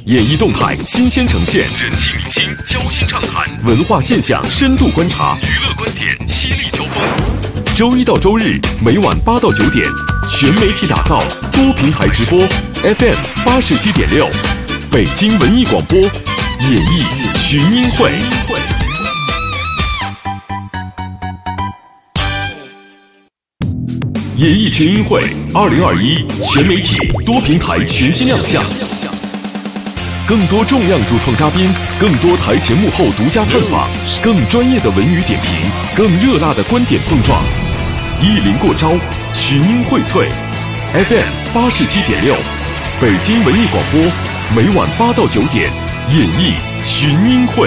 演艺动态新鲜呈现，人气明星交心畅谈，文化现象深度观察，娱乐观点犀利交锋。周一到周日每晚8到9点，全媒体打造，多平台直播 ，FM 87.6，北京文艺广播，演艺群英会。演艺群英会2021全媒体多平台全新亮相，更多重量主创嘉宾，更多台前幕后独家探访，更专业的文娱点评，更热辣的观点碰撞。一临过招，群英荟萃 ，FM 87.6，北京文艺广播，每晚8到9点，演艺群英会。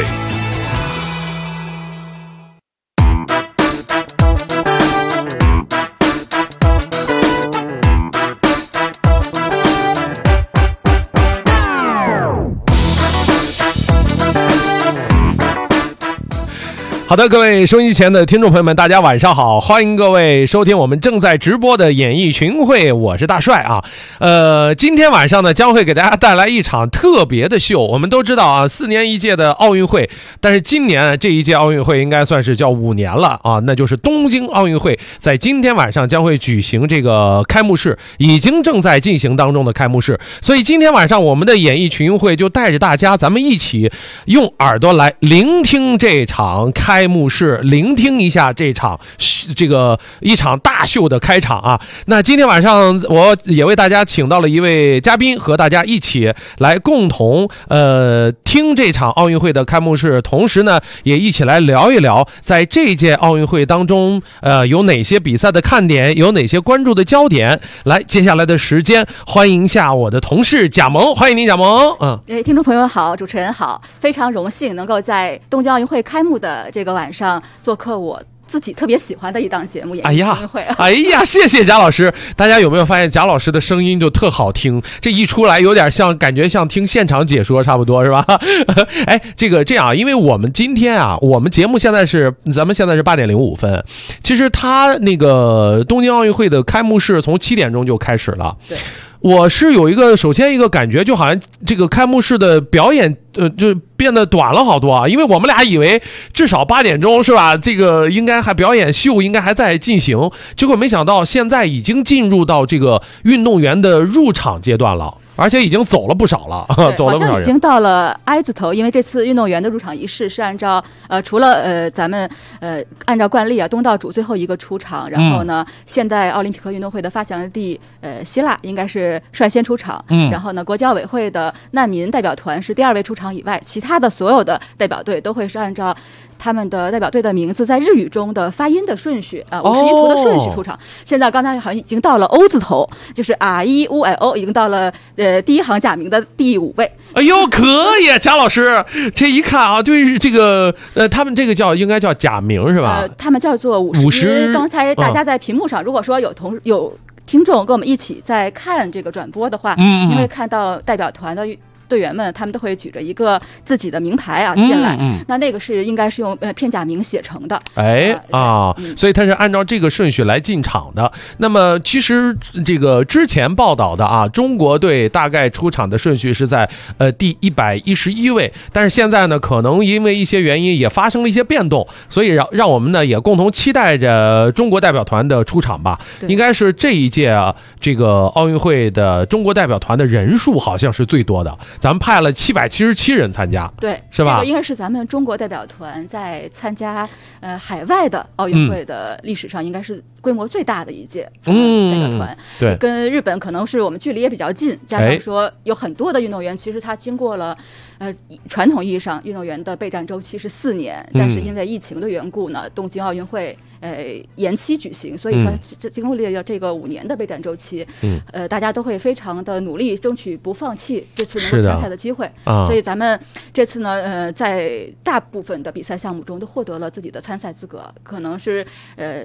好的，各位收音机前的听众朋友们，大家晚上好，欢迎各位收听我们正在直播的演艺群会，我是大帅啊。今天晚上呢，将会给大家带来一场特别的秀。我们都知道啊，4年一届的奥运会，但是今年这一届奥运会应该算是叫5年了啊，那就是东京奥运会，在今天晚上将会举行这个开幕式，已经正在进行当中的开幕式。所以今天晚上我们的演艺群会就带着大家，咱们一起用耳朵来聆听这场开幕式，聆听一下这场一场大秀的开场啊。那今天晚上我也为大家请到了一位嘉宾，和大家一起来共同听这场奥运会的开幕式，同时呢也一起来聊一聊在这届奥运会当中有哪些比赛的看点，有哪些关注的焦点。来，接下来的时间欢迎一下我的同事贾萌，欢迎您贾萌。 听众朋友好，主持人好，非常荣幸能够在东京奥运会开幕的这个晚上做客我自己特别喜欢的一档节目，演艺群会。 哎呀，谢谢贾老师。大家有没有发现贾老师的声音就特好听？这一出来有点像，感觉像听现场解说差不多，是吧？哎，这样，因为我们今天啊，我们节目咱们现在是8点05分。其实他那个东京奥运会的开幕式从7点钟就开始了。 对。 我是首先一个感觉，就好像这个开幕式的表演就变得短了好多啊，因为我们俩以为至少8点钟是吧，这个应该还表演秀应该还在进行，结果没想到现在已经进入到这个运动员的入场阶段了，而且已经走了不少了，走了不少人， 好像已经到了 I 字头。因为这次运动员的入场仪式是按照除了咱们按照惯例啊，东道主最后一个出场，然后呢，现代奥林匹克运动会的发祥地希腊应该是率先出场，然后呢，国际奥委会的难民代表团是第2位出场以外，其他的所有的代表队都会是按照他们的代表队的名字在日语中的发音的顺序51图的顺序出场。现在刚才好像已经到了 O 字头，就是 REULO， 已经到了第一行假名的第5位。 哎呦，可以，贾老师，这一看啊，对这个他们这个应该叫假名是吧？ 他们叫做50。刚才大家在屏幕上，如果说有听众跟我们一起在看这个转播的话，你会看到代表团的队员们，他们都会举着一个自己的名牌啊进来，那个是应该是用片假名写成的， 所以他是按照这个顺序来进场的。那么其实这个之前报道的啊，中国队大概出场的顺序是在第111位，但是现在呢，可能因为一些原因也发生了一些变动，所以让我们呢也共同期待着中国代表团的出场吧。应该是这一届啊，这个奥运会的中国代表团的人数好像是最多的。咱们派了777人参加， 对， 是吧？ 这个应该是咱们中国代表团在参加海外的奥运会的历史上，应该是规模最大的一届代表团。 对， 跟日本可能是我们距离也比较近，加上说有很多的运动员，其实他经过了传统意义上运动员的备战周期是4年，但是因为疫情的缘故呢，东京奥运会延期举行，所以说经历了这个5年的备战周期，大家都会非常的努力，争取不放弃这次能够参赛的机会。所以咱们这次呢，在大部分的比赛项目中都获得了自己的参赛资格，可能是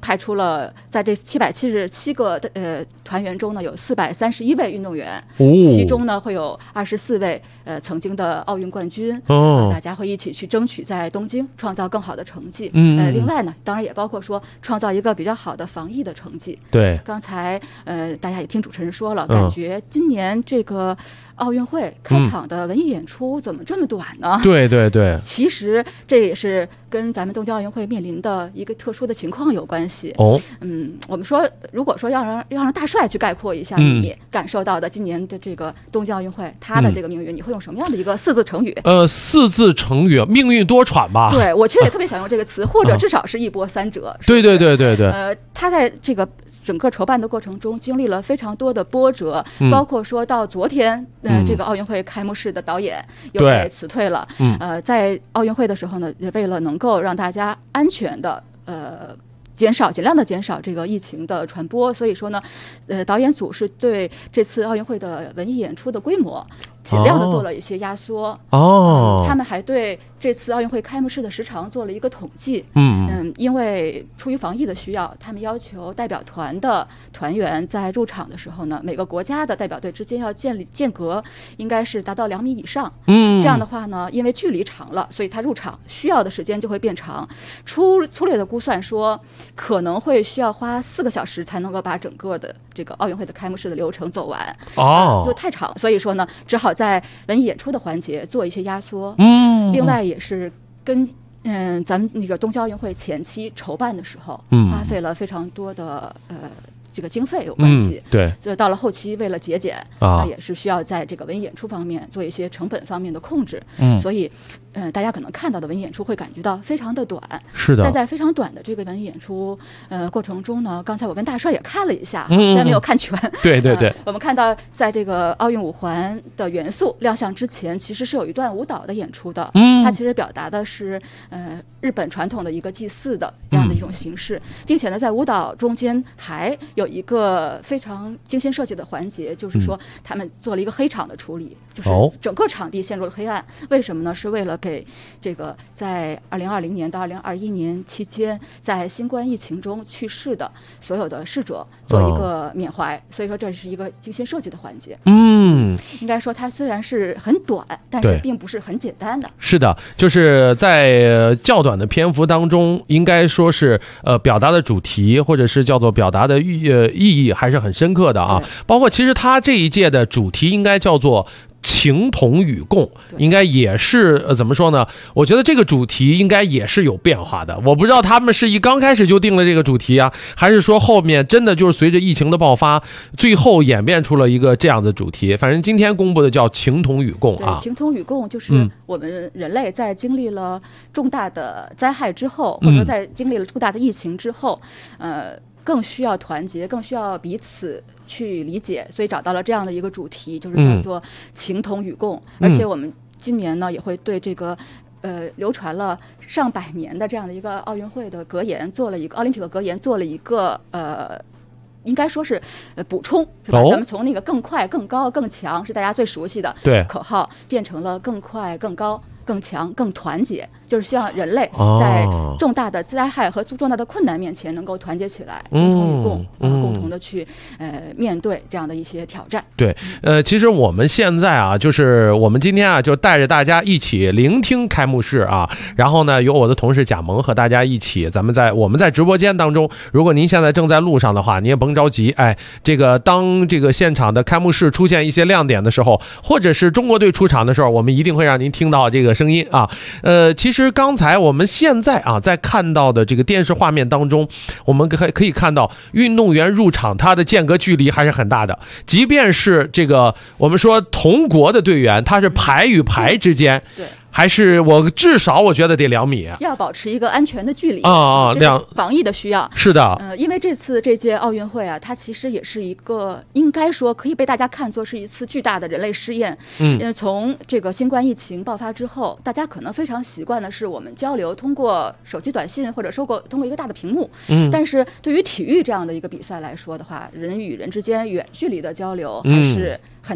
派出了在这777个团员中呢，有431位运动员，其中呢会有24位曾经的奥运冠军，大家会一起去争取在东京创造更好的成绩。另外呢，当然也包括说创造一个比较好的防疫的成绩。 对， 刚才大家也听主持人说了，感觉今年这个奥运会开场的文艺演出怎么这么短呢？ 对对对， 其实这也是跟咱们东京奥运会面临的一个特殊的情况有关系。我们说，如果说要让大帅去概括一下你感受到的今年的这个东京奥运会它的这个命运，你会用什么样的一个4字成语 ？4字成语，命运多舛吧。 对，我其实也特别想用这个词，或者至少是一波三折。 对对对对对。 他在这个整个筹办的过程中经历了非常多的波折，包括说到昨天，这个奥运会开幕式的导演又被辞退了。在奥运会的时候呢，也为了能够让大家安全的尽量的减少这个疫情的传播，所以说呢，导演组是对这次奥运会的文艺演出的规模尽量的做了一些压缩。他们还对这次奥运会开幕式的时长做了一个统计。因为出于防疫的需要，他们要求代表团的团员在入场的时候呢，每个国家的代表队之间要间隔应该是达到2米以上。这样的话呢，因为距离长了，所以他入场需要的时间就会变长。粗略的估算说，可能会需要花4个小时才能够把整个的这个奥运会的开幕式的流程走完。就太长，所以说呢，只好在文艺演出的环节做一些压缩。另外也是跟咱们那个东京奥运会前期筹办的时候，花费了非常多的这个经费有关系。 对， 就到了后期为了节俭，那也是需要在这个文艺演出方面做一些成本方面的控制。所以大家可能看到的文艺演出会感觉到非常的短。 是的。 但在非常短的这个文艺演出过程中呢，刚才我跟大帅也看了一下，虽然没有看全。 对对对。 我们看到在这个奥运5环的元素亮相之前，其实是有一段舞蹈的演出的。它其实表达的是日本传统的一个祭祀的这样的一种形式，并且呢，在舞蹈中间还有一个非常精心设计的环节，就是说他们做了一个黑场的处理，就是整个场地陷入了黑暗。为什么呢？是为了给这个在2020年到2021年期间在新冠疫情中去世的所有的逝者做一个缅怀。所以说这是一个精心设计的环节。应该说它虽然是很短，但是并不是很简单的。 是的，就是在较短的篇幅当中，应该说是表达的主题或者是叫做表达的意义还是很深刻的啊。包括其实它这一届的主题应该叫做情同与共，应该也是怎么说呢？我觉得这个主题应该也是有变化的。我不知道他们是刚开始就定了这个主题啊，还是说后面真的就是随着疫情的爆发，最后演变出了一个这样的主题。反正今天公布的叫情同与共啊。 情同与共就是我们人类在经历了重大的灾害之后，或者说在经历了重大的疫情之后，更需要团结，更需要彼此去理解，所以找到了这样的一个主题，就是叫做情同与共。而且我们今年呢，也会对这个流传了上百年的这样的一个奥运会的格言做了一个奥林匹克格言做了一个应该说是补充，是吧？咱们从那个更快、更高、更强是大家最熟悉的口号，变成了更快、更高、更强、更团结，就是希望人类在重大的灾害和重大的困难面前能够团结起来，情同与共，共同的去面对这样的一些挑战。 对，其实我们现在啊，就是我们今天啊，就带着大家一起聆听开幕式啊，然后呢，由我的同事贾萌和大家一起，我们在直播间当中，如果您现在正在路上的话，你也甭着急，这个当这个现场的开幕式出现一些亮点的时候，或者是中国队出场的时候，我们一定会让您听到这个声音啊。其实刚才我们现在啊，在看到的这个电视画面当中，我们可以看到运动员入场他的间隔距离还是很大的，即便是这个我们说同国的队员，他是排与排之间， 对， 还是至少我觉得得2米， 要保持一个安全的距离这是防疫的需要。 是的， 因为这届奥运会啊，它其实也是一个应该说可以被大家看作是一次巨大的人类试验。从这个新冠疫情爆发之后，大家可能非常习惯的是我们交流通过手机短信或者通过一个大的屏幕。但是对于体育这样的一个比赛来说的话，人与人之间远距离的交流还是很难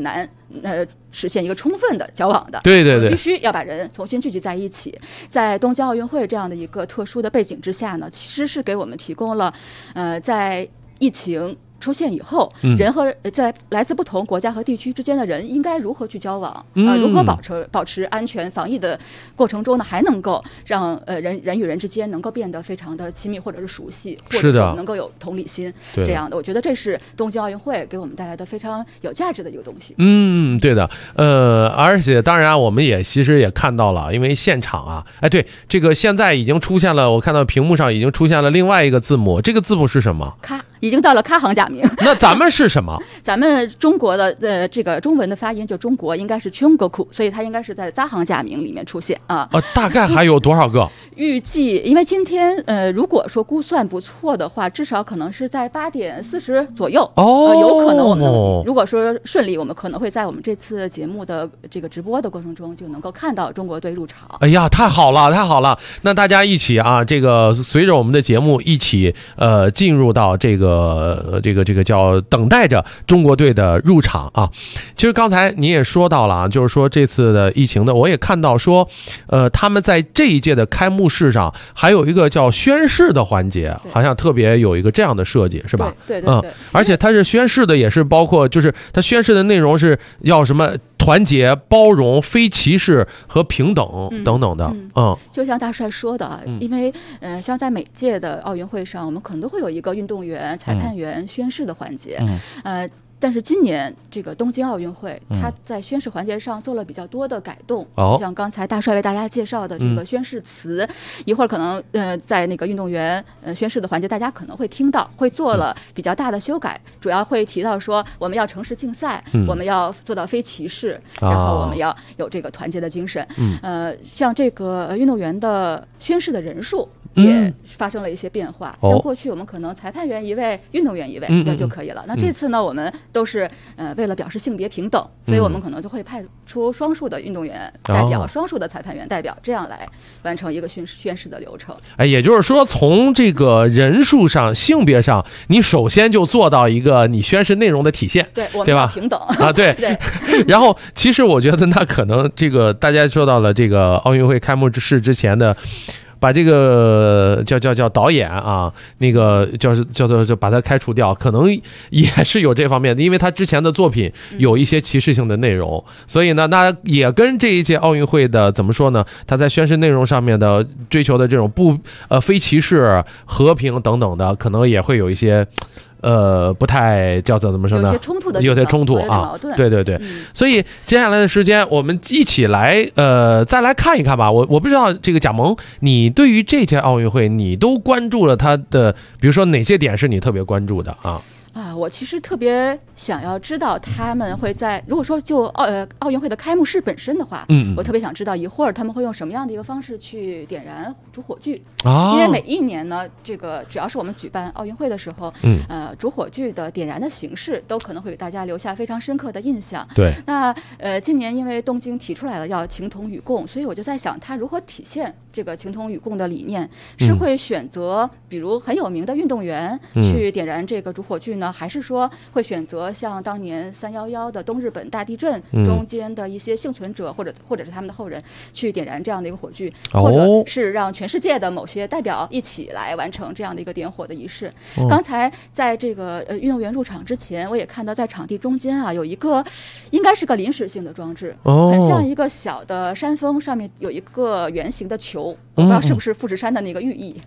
实现一个充分的交往的。 对对对， 必须要把人重新聚集在一起。在东京奥运会这样的一个特殊的背景之下呢，其实是给我们提供了在疫情出现以后，人和在来自不同国家和地区之间的人应该如何去交往，如何保持安全防疫的过程中呢，还能够让人与人之间能够变得非常的亲密，或者是熟悉，或者说能够有同理心这样的。我觉得这是东京奥运会给我们带来的非常有价值的一个东西。 对的，而且当然我们也其实也看到了，因为现场啊，对，这个现在已经出现了，我看到屏幕上已经出现了另外一个字母，这个字母是什么？ 咖，已经到了咖行假名。 那咱们是什么？ 咱们中国的这个中文的发音就中国应该是 Chungoku， 所以它应该是在杂行假名里面出现啊。 大概还有多少个？ 预计因为今天如果说估算不错的话，至少可能是在8点40左右。有可能我们如果说顺利，我们可能会在我们这次节目的这个直播的过程中就能够看到中国队入场。 哎呀，太好了，太好了！那大家一起啊，这个随着我们的节目一起进入到这个叫等待着中国队的入场啊。其实刚才你也说到了啊，就是说这次的疫情的，我也看到说他们在这一届的开幕式上还有一个叫宣誓的环节，好像特别有一个这样的设计，是吧？ 对， 而且它是宣誓的，也是包括就是它宣誓的内容是要什么团结、包容、非歧视和平等等等的。 就像大帅说的，因为像在每届的奥运会上，我们可能都会有一个运动员、裁判员宣誓的环节。但是今年这个东京奥运会，它在宣誓环节上做了比较多的改动。像刚才大帅为大家介绍的这个宣誓词，一会儿可能在那个运动员宣誓的环节，大家可能会听到，会做了比较大的修改，主要会提到说我们要诚实竞赛，我们要做到非歧视，然后我们要有这个团结的精神。像这个运动员的宣誓的人数也发生了一些变化。像过去我们可能裁判员1位，运动员1位就可以了。那这次呢，我们都是为了表示性别平等，所以我们可能就会派出双数的运动员代表，双数的裁判员代表，这样来完成一个宣誓的流程。 也就是说从这个人数上、性别上，你首先就做到一个你宣誓内容的体现， 对，我们要平等啊，对。然后其实我觉得那可能这个大家说到了这个奥运会开幕式之前的。把这个叫导演啊，那个叫做把他开除掉，可能也是有这方面的，因为他之前的作品有一些歧视性的内容，所以呢，那也跟这一届奥运会的怎么说呢？他在宣誓内容上面的追求的这种非歧视、和平等等的，可能也会有一些。不太叫做怎么说呢？有些冲突啊，对，所以接下来的时间，我们一起来再来看一看吧。我不知道这个贾萌，你对于这届奥运会，你都关注了它的，比如说哪些点是你特别关注的啊？ 我其实特别想要知道他们会在，如果说就奥运会的开幕式本身的话，我特别想知道一会儿他们会用什么样的一个方式去点燃主火炬。因为每一年呢，这个只要是我们举办奥运会的时候，主火炬的点燃的形式都可能会给大家留下非常深刻的印象。 对。 那今年因为东京提出来了要情同与共，所以我就在想，他如何体现这个情同与共的理念？是会选择比如很有名的运动员去点燃这个主火炬呢？还是说会选择像当年311的东日本大地震中间的一些幸存者，或者是他们的后人去点燃这样的一个火炬，或者是让全世界的某些代表一起来完成这样的一个点火的仪式？刚才在这个运动员入场之前，我也看到在场地中间啊有一个应该是个临时性的装置，很像一个小的山峰，上面有一个圆形的球，我不知道是不是富士山的那个寓意。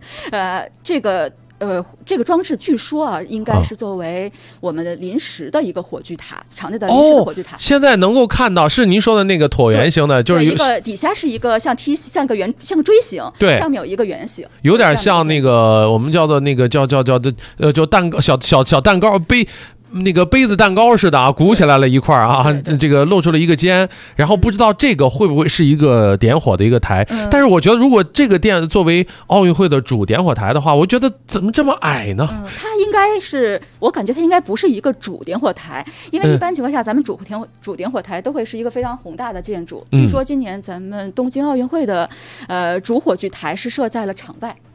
这个装置据说啊，应该是作为我们的临时的一个火炬塔，场内的临时的火炬塔。 现在能够看到是您说的那个椭圆形的，就是一个底下是一个像个锥形， 对， 上面有一个圆形， 有点像那个我们叫做那个叫蛋糕小蛋糕那个杯子蛋糕似的啊，鼓起来了一块啊，这个露出了一个尖，然后不知道这个会不会是一个点火的一个台。但是我觉得如果这个店作为奥运会的主点火台的话，我觉得怎么这么矮呢？ 它应该是，我感觉它应该不是一个主点火台，因为一般情况下咱们主点火台都会是一个非常宏大的建筑。据说今年咱们东京奥运会的主火炬台是设在了场外。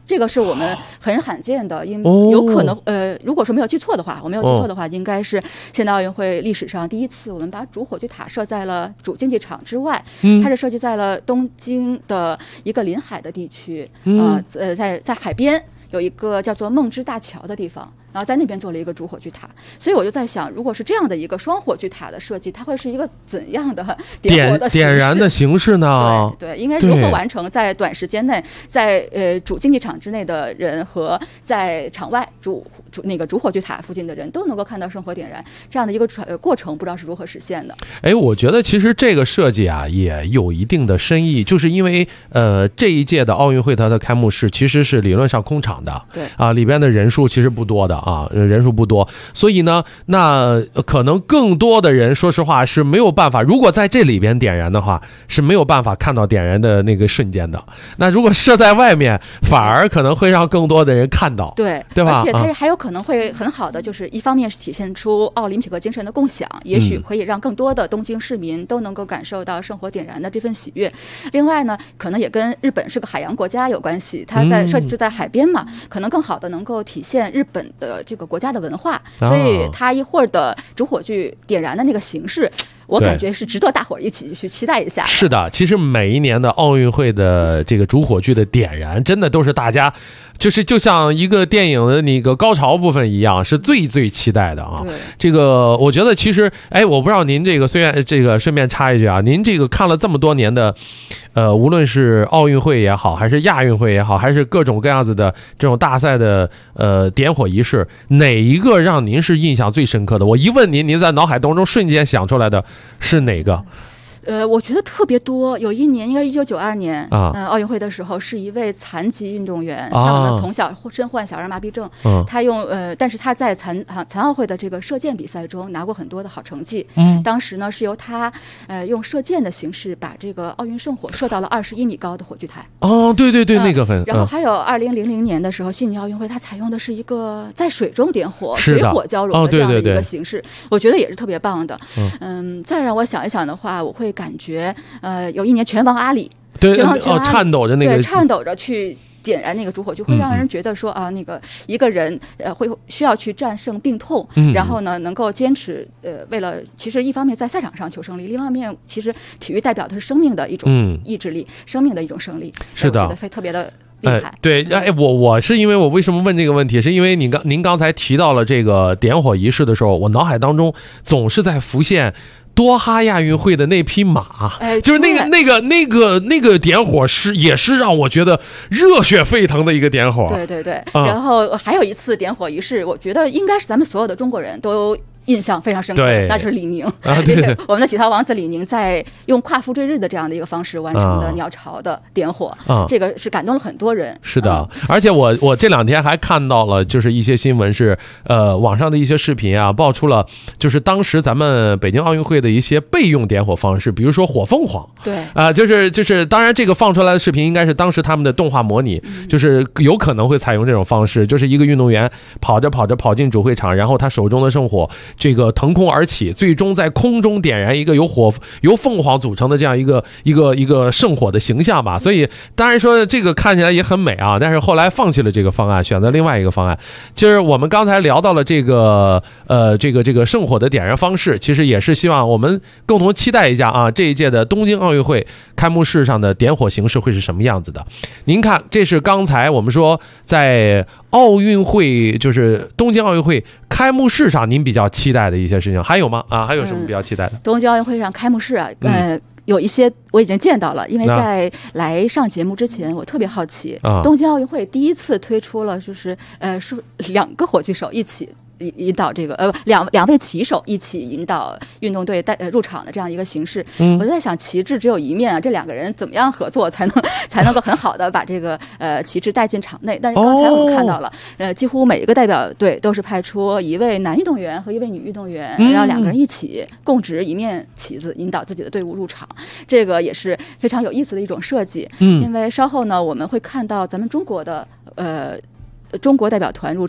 这个是我们很罕见的，有可能如果说没有记错的话，应该是现代奥运会历史上第一次，我们把主火炬塔设在了主竞技场之外，它是设计在了东京的一个临海的地区，在海边有一个叫做梦之大桥的地方。然后在那边做了一个主火炬塔，所以我就在想，如果是这样的一个双火炬塔的设计，它会是一个怎样的点火的形式？ 点燃的形式呢？ 对，应该如何完成在短时间内，在主竞技场之内的人和在场外主火炬塔附近的人都能够看到圣火点燃这样的一个过程，不知道是如何实现的。 我觉得其实这个设计啊也有一定的深意，就是因为这一届的奥运会它的开幕式其实是理论上空场的， 对啊，里边的人数其实不多的。人数不多，所以呢，那可能更多的人，说实话是没有办法。如果在这里边点燃的话，是没有办法看到点燃的那个瞬间的。那如果设在外面，反而可能会让更多的人看到， 对吧？ 而且它还有可能会很好的，就是一方面是体现出奥林匹克精神的共享，也许可以让更多的东京市民都能够感受到圣火点燃的这份喜悦。另外呢，可能也跟日本是个海洋国家有关系，它在设计是在海边嘛，可能更好的能够体现日本的这个国家的文化，所以它一会儿的主火炬点燃的那个形式，我感觉是值得大伙儿一起去期待一下。 是的，其实每一年的奥运会的这个主火炬的点燃，真的都是大家就像一个电影的那个高潮部分一样，是最期待的啊。这个我觉得其实，我不知道您这个虽然这个顺便插一句啊，您这个看了这么多年的，无论是奥运会也好，还是亚运会也好，还是各种各样子的这种大赛的点火仪式，哪一个让您是印象最深刻的？我一问您，您在脑海当中瞬间想出来的是哪个？ 我觉得特别多。有一年，应该是1992年奥运会的时候，是一位残疾运动员，他可能从小身患小儿麻痹症，他但是他在残奥会的这个射箭比赛中拿过很多的好成绩。当时呢是由他用射箭的形式把这个奥运圣火射到了21米高的火炬台。 对，那个很。 然后还有2000年的时候，悉尼奥运会，它采用的是一个在水中点火、水火交融的这样的一个形式，我觉得也是特别棒的。再让我想一想的话，我会感觉有一年拳王阿里，拳王颤抖着那个， 对，颤抖着去点燃那个主火炬，会让人觉得说那个一个人会需要去战胜病痛，然后呢能够坚持为了其实一方面在赛场上求胜利，另一方面其实体育代表的是生命的一种意志力，生命的一种胜利， 是的， 我觉得特别的厉害。 对，我是因为我为什么问这个问题，是因为您刚才提到了这个点火仪式的时候，我脑海当中总是在浮现多哈亚运会的那匹马，就是那个点火也是让我觉得热血沸腾的一个点火。 对，然后还有一次点火仪式，我觉得应该是咱们所有的中国人都印象非常深刻，那就是李宁。我们的体操王子李宁在用跨付坠日的这样的一个方式完成的鸟巢的点火，这个是感动了很多人。 是的，而且我这两天还看到了，就是一些新闻是网上的一些视频啊，爆出了就是当时咱们北京奥运会的一些备用点火方式，比如说火凤凰。 对就是当然这个放出来的视频应该是当时他们的动画模拟，就是有可能会采用这种方式，就是一个运动员跑着进主会场，然后他手中的圣火这个腾空而起，最终在空中点燃一个由凤凰组成的这样一个圣火的形象吧。所以当然说这个看起来也很美啊，但是后来放弃了这个方案，选择另外一个方案。就是我们刚才聊到了这个圣火的点燃方式，其实也是希望我们共同期待一下啊，这一届的东京奥运会开幕式上的点火形式会是什么样子的。您看，这是刚才我们说在奥运会，就是东京奥运会开幕式上您比较期待的一些事情，还有吗？还有什么比较期待的？ 东京奥运会上开幕式啊，有一些我已经见到了，因为在来上节目之前，我特别好奇，东京奥运会第一次推出了就是是2个火炬手一起引导这个两位旗手一起引导运动队入场的这样一个形式。我在想，旗帜只有一面啊，这2个人怎么样合作才能够很好的把这个旗帜带进场内？但是刚才我们看到了，几乎每一个代表队都是派出一位男运动员和一位女运动员，让2个人一起共执一面旗子，引导自己的队伍入场。这个也是非常有意思的一种设计。因为稍后呢，我们会看到咱们中国的中国代表团入场，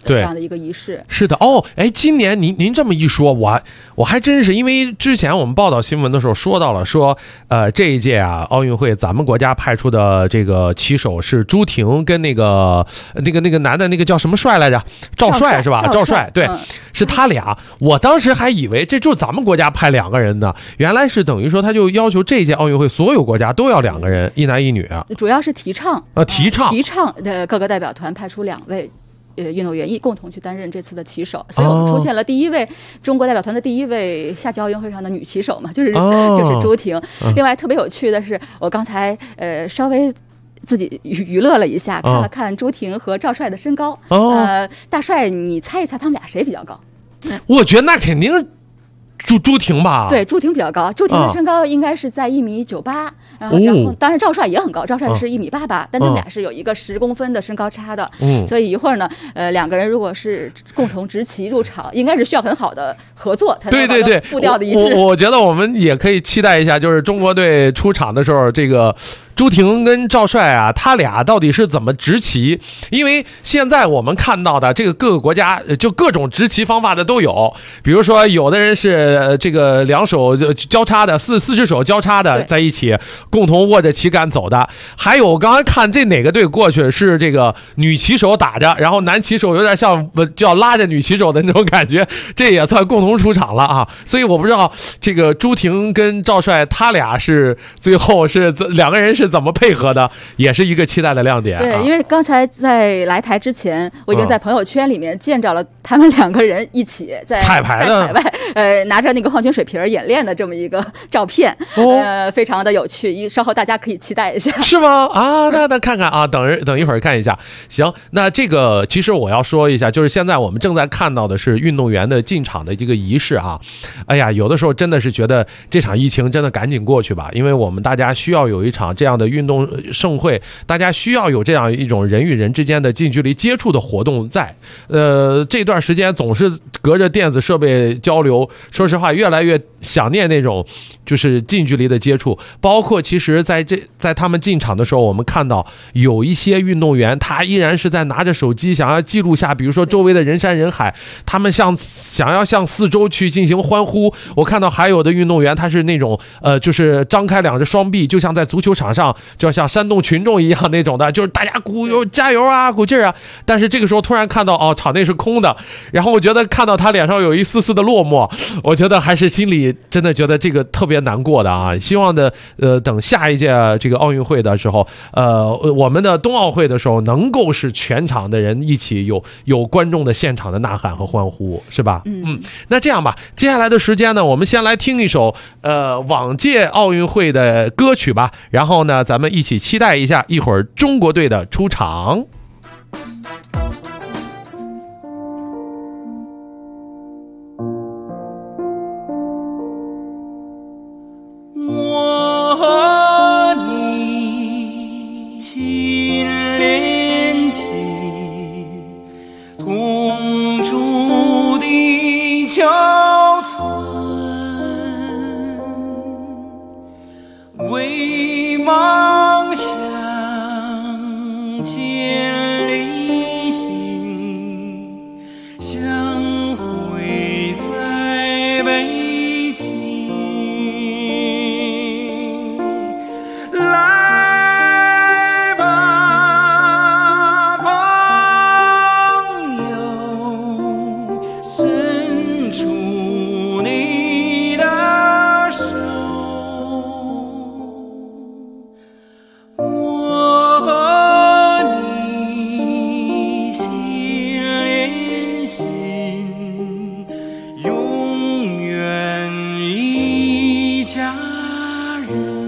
这样的一个仪式。 是的哦，哎，今年您这么一说，我还真是，因为之前我们报道新闻的时候说到了，说这一届啊奥运会咱们国家派出的这个旗手是朱婷跟那个男的那个叫什么帅来着？赵帅是吧？赵帅对，是他俩。我当时还以为这就是咱们国家派2个人呢，原来是等于说他就要求这届奥运会所有国家都要2个人，一男一女啊。 主要是提倡的各个代表团派出2位。运动员共同去担任这次的旗手，所以我们出现了中国代表团的第一位夏季奥运会上的女旗手嘛，就是朱婷。另外特别有趣的是，我刚才稍微自己娱乐了一下，看了看朱婷和赵帅的身高。大帅，你猜一猜他们俩谁比较高？ 我觉得那肯定朱婷吧。 对，朱婷比较高，朱婷的身高应该是在1.98米，然后当然赵帅也很高，赵帅是1.88米，但他们俩是有一个10公分的身高差的。所以一会儿呢，2个人如果是共同执旗入场，应该是需要很好的合作才能达到步调的一致。 我觉得我们也可以期待一下，就是中国队出场的时候，这个朱婷跟赵帅啊，他俩到底是怎么执旗？因为现在我们看到的这个各个国家就各种执旗方法的都有，比如说有的人是这个2手交叉的，四只手交叉的在一起，共同握着旗杆走的。还有我刚才看这哪个队过去是这个女旗手打着，然后男旗手有点像就要拉着女旗手的那种感觉，这也算共同出场了啊。所以我不知道这个朱婷跟赵帅他俩是最后是2个人是怎么配合的，也是一个期待的亮点。 对，因为刚才在来台之前，我已经在朋友圈里面见着了他们2个人一起在彩排拿着那个矿泉水瓶演练的这么一个照片，非常的有趣，稍后大家可以期待一下。 是吗？啊，那看看啊，等一会儿看一下。行，那这个其实我要说一下，就是现在我们正在看到的是运动员的进场的这个仪式啊。哎呀，有的时候真的是觉得这场疫情真的赶紧过去吧，因为我们大家需要有一场这样的运动盛会，大家需要有这样一种人与人之间的近距离接触的活动在。这段时间总是隔着电子设备交流，说实话越来越想念那种就是近距离的接触。包括其实在他们进场的时候，我们看到有一些运动员他依然是在拿着手机想要记录下比如说周围的人山人海，他们想要向四周去进行欢呼。我看到还有的运动员他是那种就是张开2只双臂，就像在足球场上就像煽动群众一样那种的，就是大家加油啊，鼓劲儿啊。但是这个时候突然看到场内是空的，然后我觉得看到他脸上有一丝丝的落寞，我觉得还是心里真的觉得这个特别难过的啊。希望的等下一届这个奥运会的时候，我们的冬奥会的时候，能够是全场的人一起有观众的现场的呐喊和欢呼，是吧？那这样吧，接下来的时间呢，我们先来听一首往届奥运会的歌曲吧，然后呢，咱们一起期待一下一会儿中国队的出场。 我和你心连起，同住地球村，为梦想千里行，相会在北京。来吧，朋友，伸出你的手，我和你心连心，永远一家人。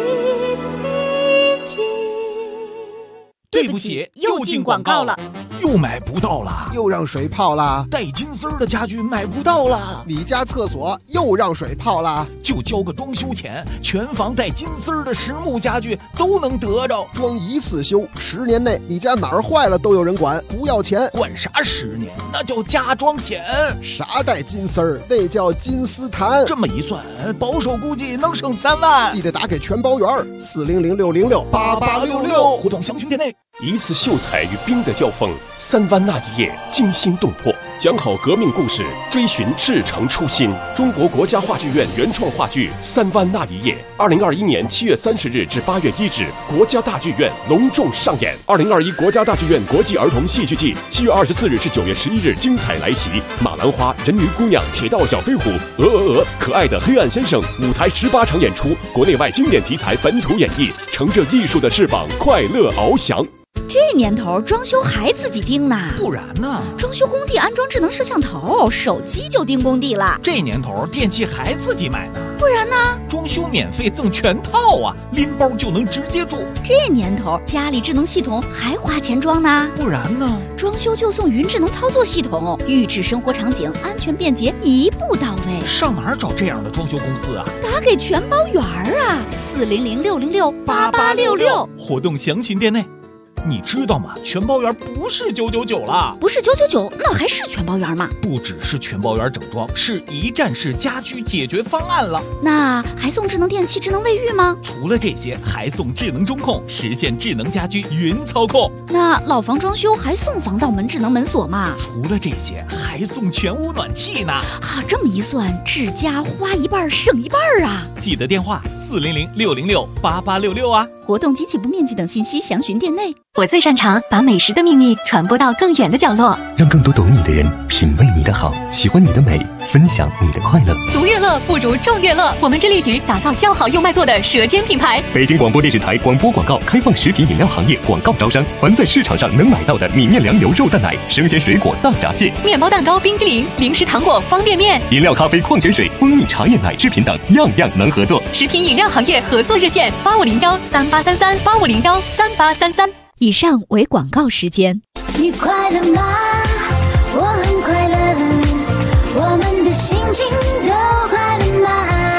对不起，又进广告了。 哟， 又买不到了， 又让水泡了。 带金丝儿的家具买不到了， 你家厕所又让水泡了。 就交个装修钱，全房带金丝儿的实木家具都能得着。 装一次修，10年内你家哪儿坏了都有人管，不要钱。 管啥10年？那叫家装险。 啥带金丝儿？那叫金丝檀。 这么一算，保守估计能省3万。 记得打给全包员400-606-8866， 互动详询店内。 一次秀才与兵的交锋，3湾那一夜惊心动魄，讲好革命故事，追寻至诚初心。中国国家话剧院原创话剧《3湾那一夜》，2021年7月30日至8月1日，国家大剧院隆重上演。2021国家大剧院国际儿童戏剧季7月24日至9月11日精彩来袭，马兰花、人鱼姑娘、铁道小飞虎、可爱的黑暗先生，舞台18场演出，国内外经典题材本土演绎，乘着艺术的翅膀，快乐翱翔。 这年头装修还自己盯呢， 不然呢？ 装修工地安装智能摄像头，手机就盯工地了。 这年头电器还自己买呢， 不然呢？ 装修免费赠全套啊，拎包就能直接住。 这年头家里智能系统还花钱装呢， 不然呢？ 装修就送云智能操作系统，预制生活场景，安全便捷，一步到位。 上哪儿找这样的装修公司啊？ 打给全包员啊，400-606-8866， 活动详询店内。你知道吗？全包圆不是999了， 不是999，那还是全包圆吗？ 不只是全包圆整装，是一站式家居解决方案了。 那还送智能电器、智能卫浴吗？ 除了这些，还送智能中控，实现智能家居云操控。 那老房装修还送防盗门、智能门锁吗？ 除了这些，还送全屋暖气呢。 啊，这么一算，智家花一半省一半啊！ 记得电话400-606-8866啊。 活动及起步面积等信息详询店内。 我最擅长把美食的秘密传播到更远的角落， 让更多懂你的人品味你的好，喜欢你的美，分享你的快乐。 独乐乐不如众乐乐，我们致力于打造较好又卖座的舌尖品牌。 北京广播电视台广播广告开放食品饮料行业广告招商，凡在市场上能买到的米面粮油肉蛋奶、生鲜水果大闸蟹、 面包蛋糕、冰激凌、零食糖果、方便面、 饮料、咖啡、矿泉水、蜂蜜茶叶、奶制品等，样样能合作。 食品饮料行业合作热线8501383385013833。 以上为广告时间。 你快乐吗？我很快乐，我们的心情都快乐吗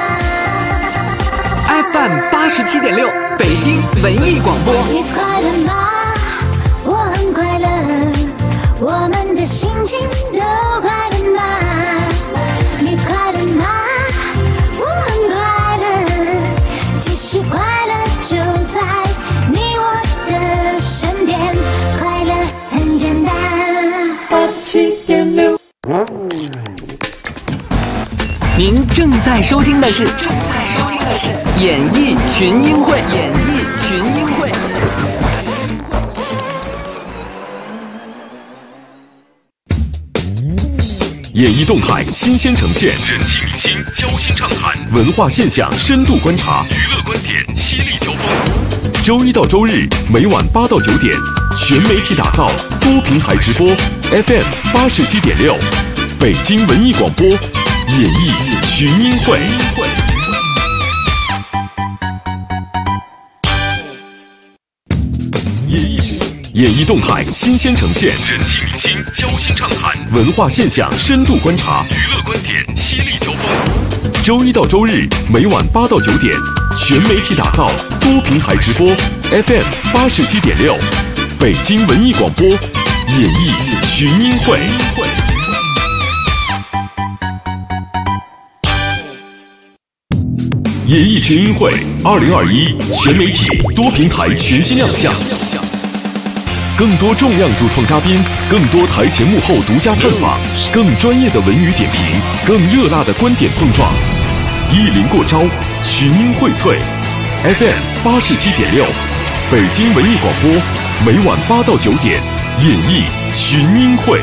？FM 87.6，北京文艺广播。 你快乐吗？我很快乐，我们的心情都快乐吗？你快乐吗？我很快乐，其实快乐就在你我的身边，快乐很简单。87.6， 您正在收听的是演艺群英会。 演艺动态新鲜呈现，人气明星交心畅谈，文化现象深度观察，娱乐观点犀利交锋。周一到周日每晚8到9点，全媒体打造，多平台直播 ，FM 87.6，北京文艺广播，演艺群英会。演艺动态新鲜呈现，人气明星交心畅谈，文化现象深度观察，娱乐观点犀利交锋。周一到周日每晚8到9点，全媒体打造，多平台直播 ，FM 87.6，北京文艺广播，演艺群英会。演艺群英会2021全媒体多平台全新亮相。更多重量主创嘉宾，更多台前幕后独家探访，更专业的文娱点评，更热辣的观点碰撞，一临过招，群英荟萃。FM 87.6，北京文艺广播，每晚8到9点，演艺群英会。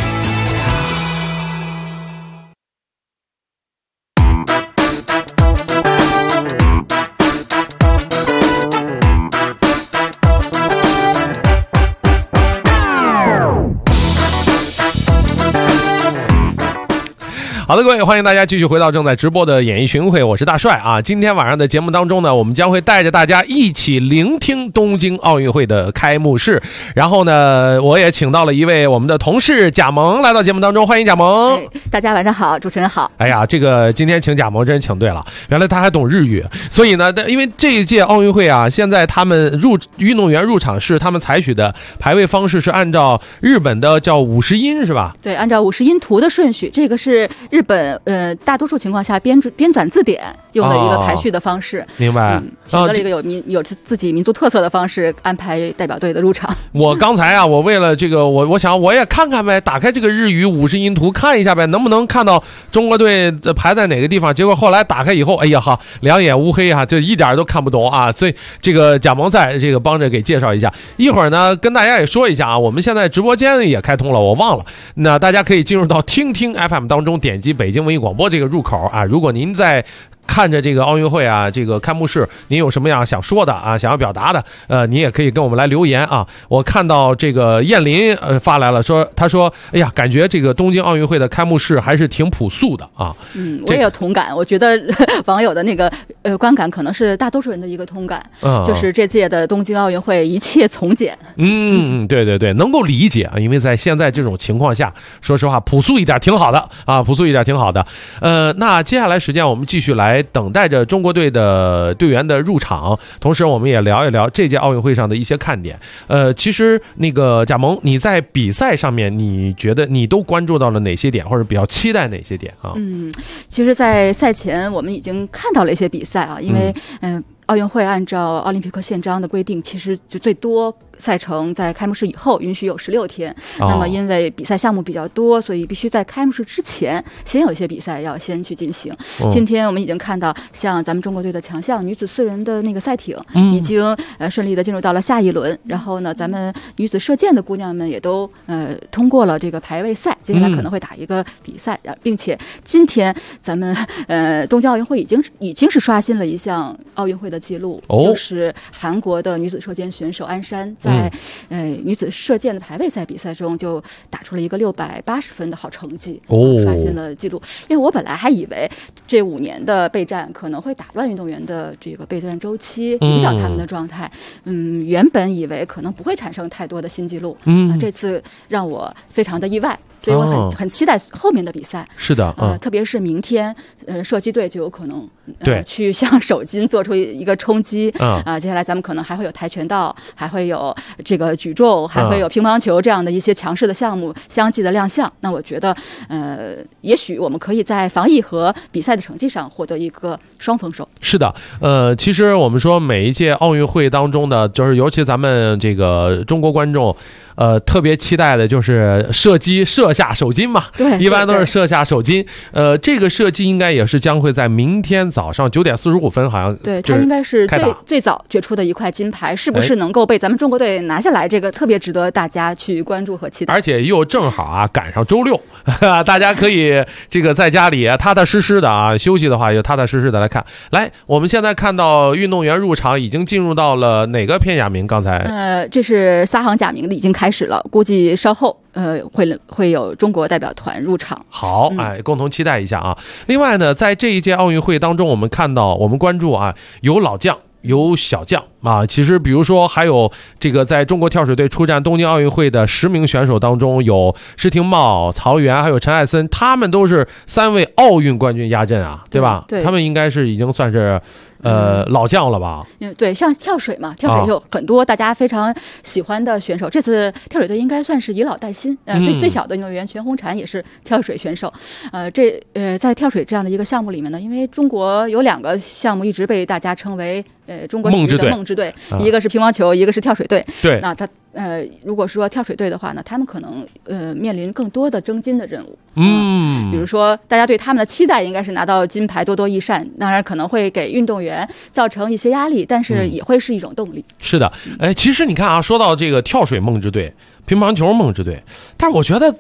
好的，各位，欢迎大家继续回到正在直播的演艺群会，我是大帅啊。今天晚上的节目当中呢，我们将会带着大家一起聆听东京奥运会的开幕式。然后呢，我也请到了一位我们的同事贾萌来到节目当中，欢迎贾萌。 大家晚上好，主持人好。 哎呀，这个今天请贾萌真请对了，原来他还懂日语。所以呢，因为这一届奥运会啊，现在他们运动员入场是他们采取的排位方式是按照日本的叫50音是吧？ 对，按照50音图的顺序，这个是日本大多数情况下编纂字典用的一个排序的方式。 明白。 选择了一个有自己民族特色的方式安排代表队的入场。 我刚才啊，我为了这个，我想我也看看呗，打开这个日语50音图看一下呗，能不能看到中国队排在哪个地方？结果后来打开以后，哎呀哈，两眼乌黑啊，这一点都看不懂啊。所以这个贾萌在这个帮着给介绍一下。一会儿呢，跟大家也说一下啊，我们现在直播间也开通了，我忘了，那大家可以进入到听 FM 当中，点击北京文艺广播这个入口啊。如果您在看着这个奥运会啊，这个开幕式，您有什么样想说的啊，想要表达的，你也可以跟我们来留言啊。我看到这个燕林发来了，他说，哎呀，感觉这个东京奥运会的开幕式还是挺朴素的啊。 我也有同感，我觉得网友的那个观感可能是大多数人的一个同感，就是这届的东京奥运会一切从简。 对对对，能够理解啊，因为在现在这种情况下，说实话，朴素一点挺好的啊，朴素一点挺好的。那接下来时间我们继续来等待着中国队的队员的入场，同时我们也聊一聊这届奥运会上的一些看点。其实那个贾萌，你在比赛上面，你觉得你都关注到了哪些点，或者比较期待哪些点啊？ 其实，在赛前我们已经看到了一些比赛啊，因为奥运会按照奥林匹克宪章的规定，其实就最多赛程在开幕式以后允许有16天。那么因为比赛项目比较多，所以必须在开幕式之前先有一些比赛要先去进行。今天我们已经看到，像咱们中国队的强项女子4人的那个赛艇已经顺利的进入到了下一轮。然后呢，咱们女子射箭的姑娘们也都通过了这个排位赛，接下来可能会打一个比赛，并且今天咱们东京奥运会已经是刷新了一项奥运会的记录，就是韩国的女子射箭选手安山在女子射箭的排位赛比赛中就打出了一个680分的好成绩，刷新了记录。因为我本来还以为这5年的备战可能会打乱运动员的这个备战周期，影响他们的状态。原本以为可能不会产生太多的新纪录，这次让我非常的意外。所以我很期待后面的比赛。 是的， 特别是明天，射击队就有可能去向首金做出一个冲击。接下来咱们可能还会有跆拳道，还会有这个举重，还会有乒乓球这样的一些强势的项目相继的亮相。那我觉得，也许我们可以在防疫和比赛的成绩上获得一个双丰收。 是的，其实我们说每一届奥运会当中的，就是尤其咱们这个中国观众。特别期待的就是射击射下首金嘛， 对， 一般都是射下首金。这个射击应该也是将会在明天早上9点45分，好像对，它应该是最早决出的一块金牌，是不是能够被咱们中国队拿下来？这个特别值得大家去关注和期待。 而且又正好啊赶上周六，大家可以这个在家里踏踏实实的啊休息的话，就踏踏实实的来看。来，我们现在看到运动员入场已经进入到了哪个片假名？刚才这是撒行假名的已经开始了，估计稍后会有中国代表团入场。 好，共同期待一下啊。另外呢，在这一届奥运会当中，我们关注啊，有老将。有小将啊，其实比如说还有这个在中国跳水队出战东京奥运会的10名选手当中，有施廷懋、曹原还有陈艾森，他们都是3位奥运冠军压阵啊，对吧？ 对， 他们应该是已经算是老将了吧？ 对，像跳水嘛，跳水有很多大家非常喜欢的选手。这次跳水队应该算是以老带新。最小的运动员全红婵也是跳水选手。在跳水这样的一个项目里面呢，因为中国有2个项目一直被大家称为中国体育的梦之队，一个是乒乓球，一个是跳水队。 对， 那如果说跳水队的话呢，他们可能面临更多的争金的任务。比如说大家对他们的期待应该是拿到金牌多多益善，当然可能会给运动员造成一些压力，但是也会是一种动力。 是的，其实你看啊，说到这个跳水梦之队、乒乓球梦之队，但是我觉得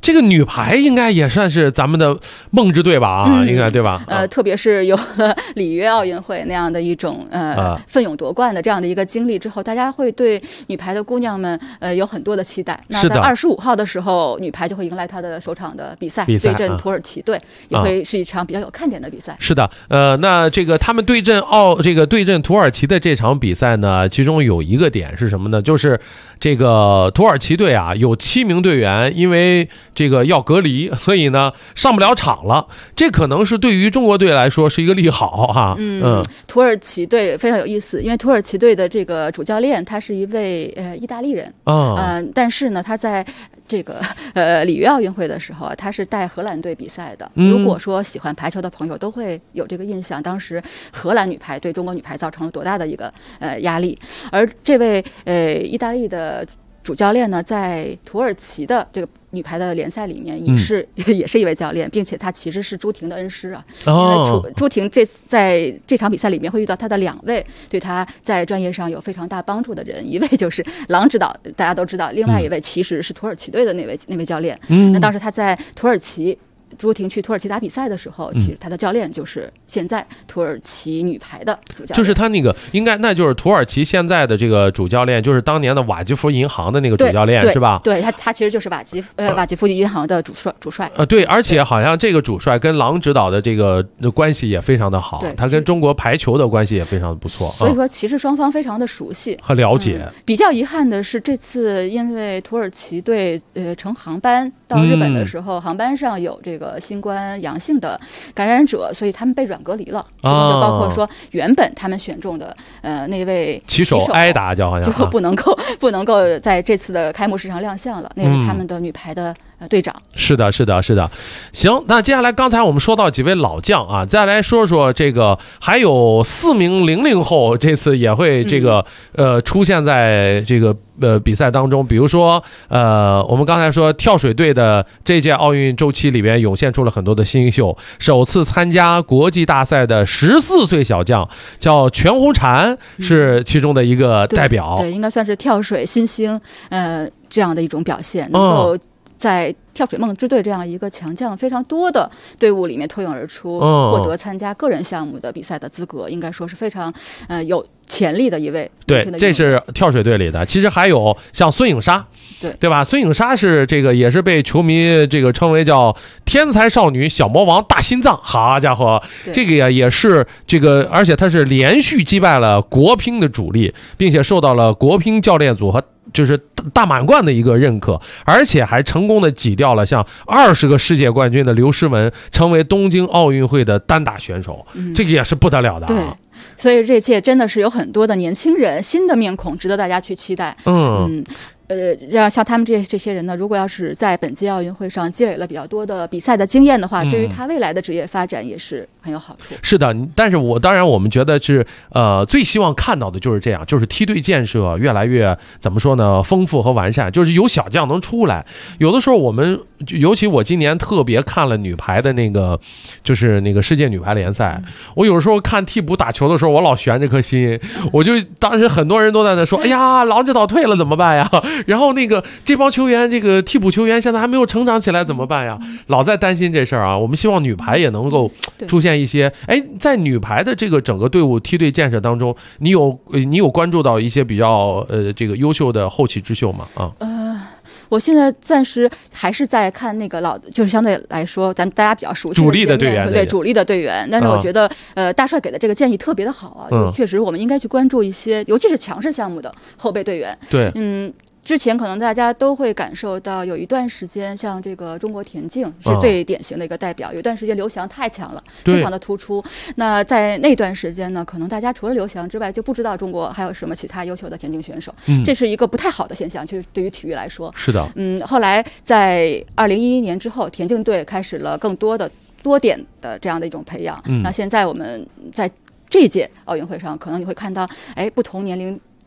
这个女排应该也算是咱们的梦之队吧啊，应该对吧？ 特别是有了里约奥运会那样的一种奋勇夺冠的这样的一个经历之后，大家会对女排的姑娘们有很多的期待。那在25号的时候，女排就会迎来她的首场的比赛，对阵土耳其队，也会是一场比较有看点的比赛。 是的，那这个他们对阵土耳其的这场比赛呢，其中有一个点是什么呢？就是这个土耳其队啊，有7名队员因为这个要隔离，所以呢上不了场了。这可能是对于中国队来说是一个利好哈。 土耳其队非常有意思，因为土耳其队的这个主教练他是一位意大利人但是呢他在这个里约奥运会的时候，他是带荷兰队比赛的。如果说喜欢排球的朋友都会有这个印象，当时荷兰女排对中国女排造成了多大的一个压力。而这位意大利的主教练呢，在土耳其的这个女排的联赛里面也是一位教练，并且他其实是朱婷的恩师啊。因为朱婷在这场比赛里面会遇到他的2位对他在专业上有非常大帮助的人，一位就是郎指导，大家都知道，另外一位其实是土耳其队的那位教练。那当时他在土耳其。朱婷去土耳其打比赛的时候，其实他的教练就是现在土耳其女排的主教练， 就是他那个那就是土耳其现在的这个主教练，就是当年的瓦基弗银行的那个主教练，是吧？ 对，他其实就是瓦基弗银行的主帅。 对，而且好像这个主帅跟郎指导的这个关系也非常的好，他跟中国排球的关系也非常的不错， 所以说其实双方非常的熟悉和了解。 比较遗憾的是，这次因为土耳其队乘航班到日本的时候，航班上有这个新冠阳性的感染者，所以他们被软隔离了。其中就包括说，原本他们选中的那位旗手埃达就好像就不能够在这次的开幕式上亮相了，那是他们的女排的队长。 是的。行，那接下来刚才我们说到几位老将啊，再来说说这个还有4名00后，这次也会这个出现在这个比赛当中。比如说我们刚才说跳水队的这届奥运周期里边涌现出了很多的新秀，首次参加国际大赛的14岁小将叫全红婵，是其中的一个代表。 对，应该算是跳水新星这样的一种表现，能够在跳水梦之队这样一个强将非常多的队伍里面脱颖而出，获得参加个人项目的比赛的资格，应该说是非常有潜力的一位。 对，这是跳水队里的。其实还有像孙颖莎，对吧？孙颖莎是这个也是被球迷这个称为叫天才少女、小魔王、大心脏。好家伙，这个也是这个，而且她是连续击败了国乒的主力，并且受到了国乒教练组和就是大满贯的一个认可，而且还成功的挤掉了像20个世界冠军的刘诗雯，成为东京奥运会的单打选手，这个也是不得了的。 对，所以这届真的是有很多的年轻人、新的面孔，值得大家去期待。像他们这些人呢，如果要是在本届奥运会上积累了比较多的比赛的经验的话，对于他未来的职业发展也是很有好处。 是的，但是我们觉得是最希望看到的就是这样，就是梯队建设越来越怎么说呢，丰富和完善，就是有小将能出来。有的时候尤其我今年特别看了女排的那个就是那个世界女排联赛，我有时候看替补打球的时候，我老悬这颗心，我就当时很多人都在那说，哎呀，郎指导退了怎么办呀？然后这帮球员，这个替补球员现在还没有成长起来怎么办呀？老在担心这事儿啊。我们希望女排也能够出现一些，在女排的这个整个队伍梯队建设当中，你有关注到一些比较这个优秀的后起之秀吗？ 我现在暂时还是在看那个就是相对来说咱们大家比较熟悉主力的队员， 对主力的队员。但是我觉得大帅给的这个建议特别的好啊，就确实我们应该去关注一些，尤其是强势项目的后备队员。 对， 之前可能大家都会感受到，有一段时间像这个中国田径是最典型的一个代表，有一段时间刘翔太强了，非常的突出。那在那段时间呢，可能大家除了刘翔之外，就不知道中国还有什么其他优秀的田径选手，这是一个不太好的现象，就是对于体育来说。 是的。 后来在2011年之后，田径队开始了更多的多点的这样的一种培养。那现在我们在这一届奥运会上，可能你会看到，不同年龄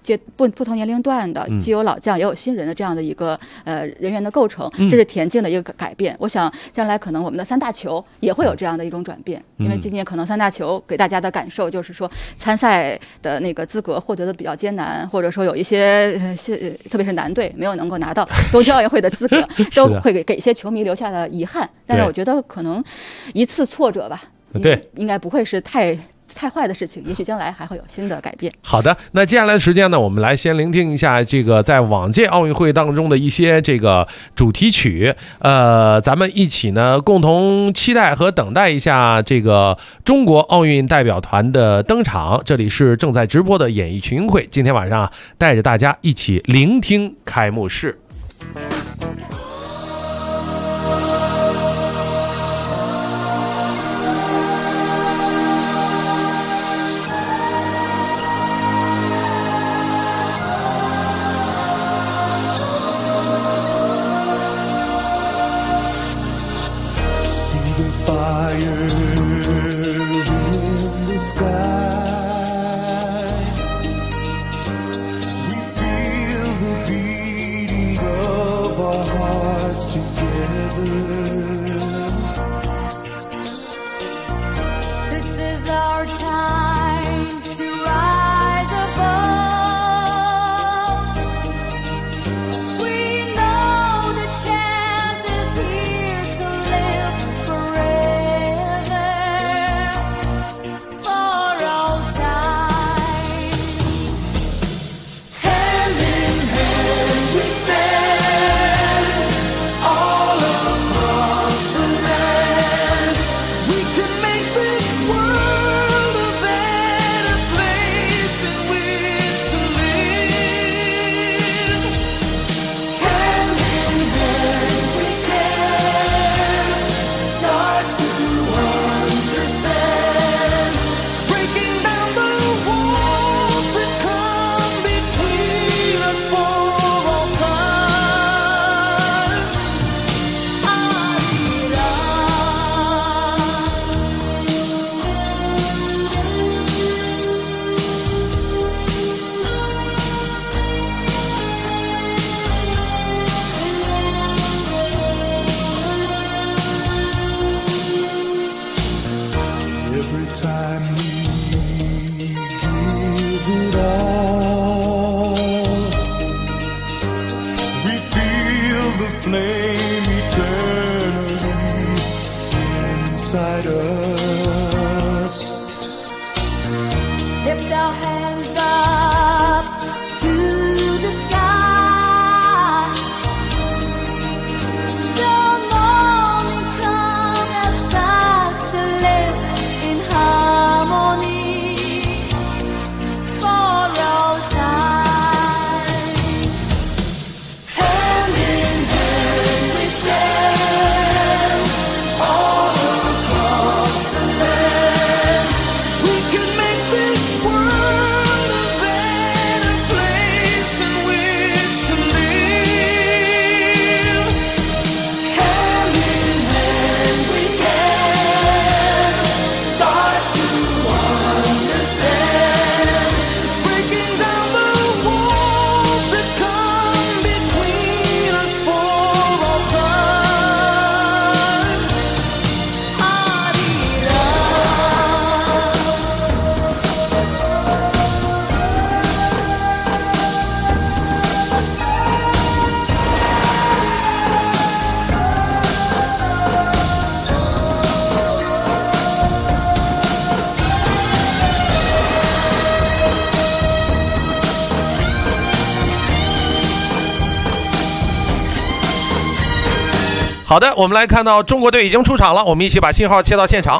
不同年龄段的，既有老将也有新人的这样的一个人员的构成，这是田径的一个改变。我想将来可能我们的三大球也会有这样的一种转变，因为今年可能三大球给大家的感受就是说参赛的那个资格获得的比较艰难，或者说有一些特别是男队没有能够拿到东京奥运会的资格，都会给一些球迷留下了遗憾。但是我觉得可能一次挫折吧， 对， 应该不会是太坏的事情，也许将来还会有新的改变。 好的，那接下来的时间呢，我们来先聆听一下这个在往届奥运会当中的一些这个主题曲，咱们一起呢共同期待和等待一下这个中国奥运代表团的登场。这里是正在直播的演艺群英会，今天晚上带着大家一起聆听开幕式。 好的，我们来看到中国队已经出场了，我们一起把信号切到现场。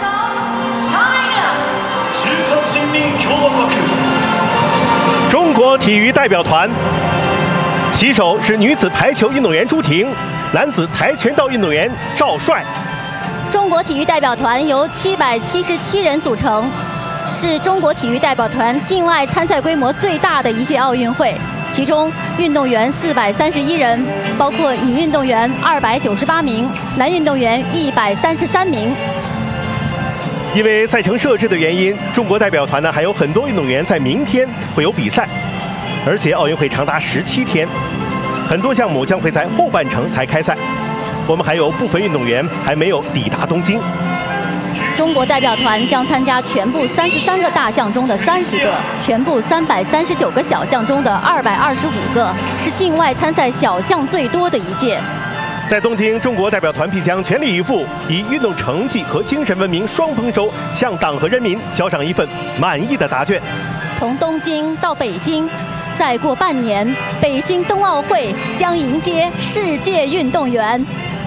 中国体育代表团旗手是女子排球运动员朱婷，男子跆拳道运动员赵帅。 中国体育代表团由777人组成，是中国体育代表团境外参赛规模最大的一届奥运会。其中运动员431人，包括女运动员298名，男运动员133名。 因为赛程设置的原因，中国代表团呢还有很多运动员在明天会有比赛。 而且奥运会长达17天，很多项目将会在后半程才开赛。我们还有部分运动员还没有抵达东京。 中国代表团将参加全部33个大项中的30个，全部339个小项中的225个，是境外参赛小项最多的一届。 在东京，中国代表团必将全力以赴，以运动成绩和精神文明双丰收，向党和人民交上一份满意的答卷。 从东京到北京，再过半年，北京冬奥会将迎接世界运动员。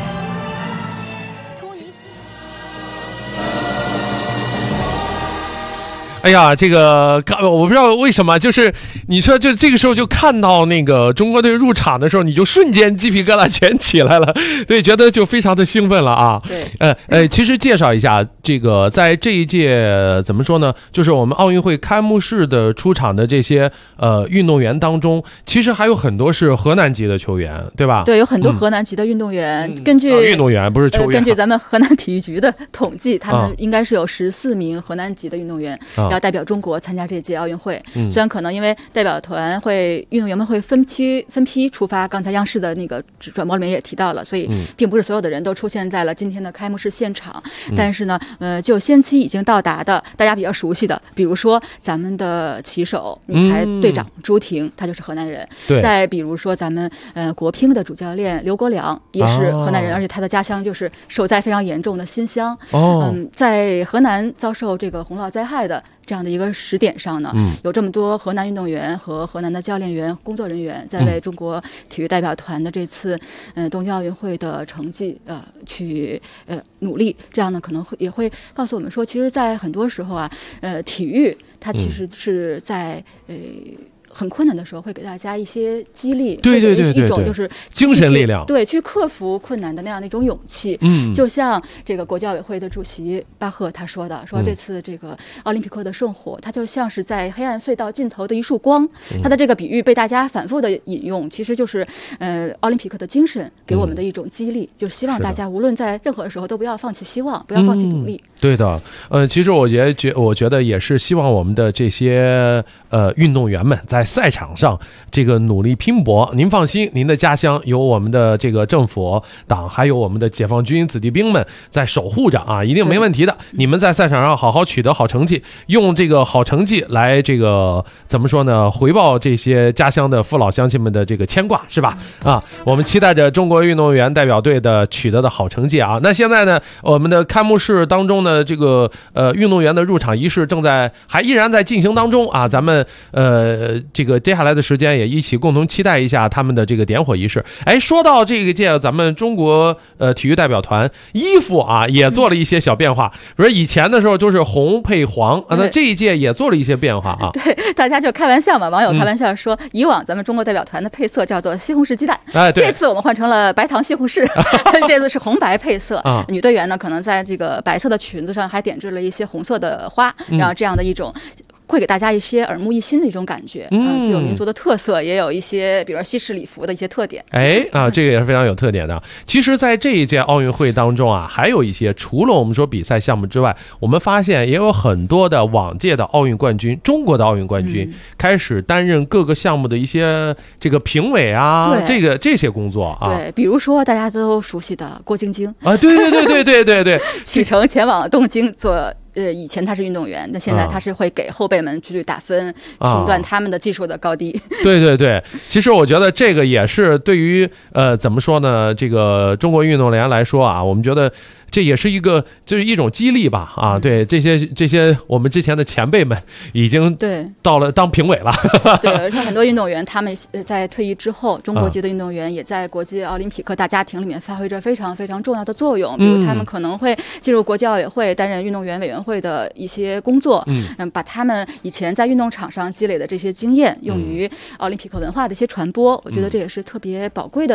哎呀，这个我不知道为什么，就是你说就这个时候就看到那个中国队入场的时候，你就瞬间鸡皮疙瘩全起来了，对，觉得就非常的兴奋了啊。 对， 其实介绍一下，这个在这一届怎么说呢？就是我们奥运会开幕式的出场的这些运动员当中，其实还有很多是河南籍的球员，对吧？ 对，有很多河南籍的运动员。根据运动员不是球员， 根据咱们河南体育局的统计，他们应该是有14名河南籍的运动员。要代表中国参加这届奥运会，虽然可能因为代表团运动员们会分批出发，刚才央视的那个转播里面也提到了，所以并不是所有的人都出现在了今天的开幕式现场。但是呢，就先期已经到达的，大家比较熟悉的，比如说咱们的旗手女排队长朱婷，她就是河南人。再比如说咱们国乒的主教练刘国梁也是河南人，而且他的家乡就是受灾非常严重的新乡。在河南遭受这个洪涝灾害的这样的一个时点上呢，有这么多河南运动员和河南的教练员、工作人员在为中国体育代表团的这次东京奥运会的成绩去努力。这样呢，可能也会告诉我们说，其实，在很多时候啊，体育它其实是在很困难的时候会给大家一些激励， 对， 一种就是精神力量， 对，去克服困难的那样的一种勇气。就像这个国际奥委会的主席巴赫他说的，说这次这个奥林匹克的圣火，它就像是在黑暗隧道尽头的一束光。他的这个比喻被大家反复的引用，其实就是奥林匹克的精神给我们的一种激励，就希望大家无论在任何时候都不要放弃希望，不要放弃努力。 对的，其实我觉得也是希望我们的这些运动员们在赛场上这个努力拼搏。您放心，您的家乡有我们的这个政府党，还有我们的解放军子弟兵们在守护着啊，一定没问题的。你们在赛场上好好取得好成绩，用这个好成绩来这个怎么说呢？回报这些家乡的父老乡亲们的这个牵挂，是吧？啊，我们期待着中国运动员代表队的取得的好成绩啊。那现在呢，我们的开幕式当中呢，这个运动员的入场仪式依然在进行当中啊。咱们这个接下来的时间也一起共同期待一下他们的这个点火仪式。说到这个届咱们中国体育代表团衣服啊，也做了一些小变化。比如以前的时候就是红配黄啊，那这一届也做了一些变化啊。 对，大家就开玩笑嘛，网友开玩笑说，以往咱们中国代表团的配色叫做西红柿鸡蛋，这次我们换成了白糖西红柿，这次是红白配色。女队员呢，可能在这个白色的裙子上还点缀了一些红色的花，然后这样的一种会给大家一些耳目一新的一种感觉，既有民族的特色，也有一些比如说西式礼服的一些特点。 这个也是非常有特点的。其实在这一届奥运会当中啊，还有一些除了我们说比赛项目之外，我们发现也有很多的往届的奥运冠军，中国的奥运冠军开始担任各个项目的一些这个评委啊，这些工作啊。 对，比如说大家都熟悉的郭晶晶啊，对， 启程前往东京做。以前他是运动员，但现在他是会给后辈们去打分，评断他们的技术的高低。 对，其实我觉得这个也是对于怎么说呢，这个中国运动员来说啊，我们觉得这也是就是一种激励吧啊。对，这些我们之前的前辈们已经到了当评委了。 对，而且很多运动员他们在退役之后，中国籍的运动员也在国际奥林匹克大家庭里面发挥着非常非常重要的作用。比如他们可能会进入国际奥委会担任运动员委员会的一些工作，把他们以前在运动场上积累的这些经验用于奥林匹克文化的一些传播。我觉得这也是特别宝贵的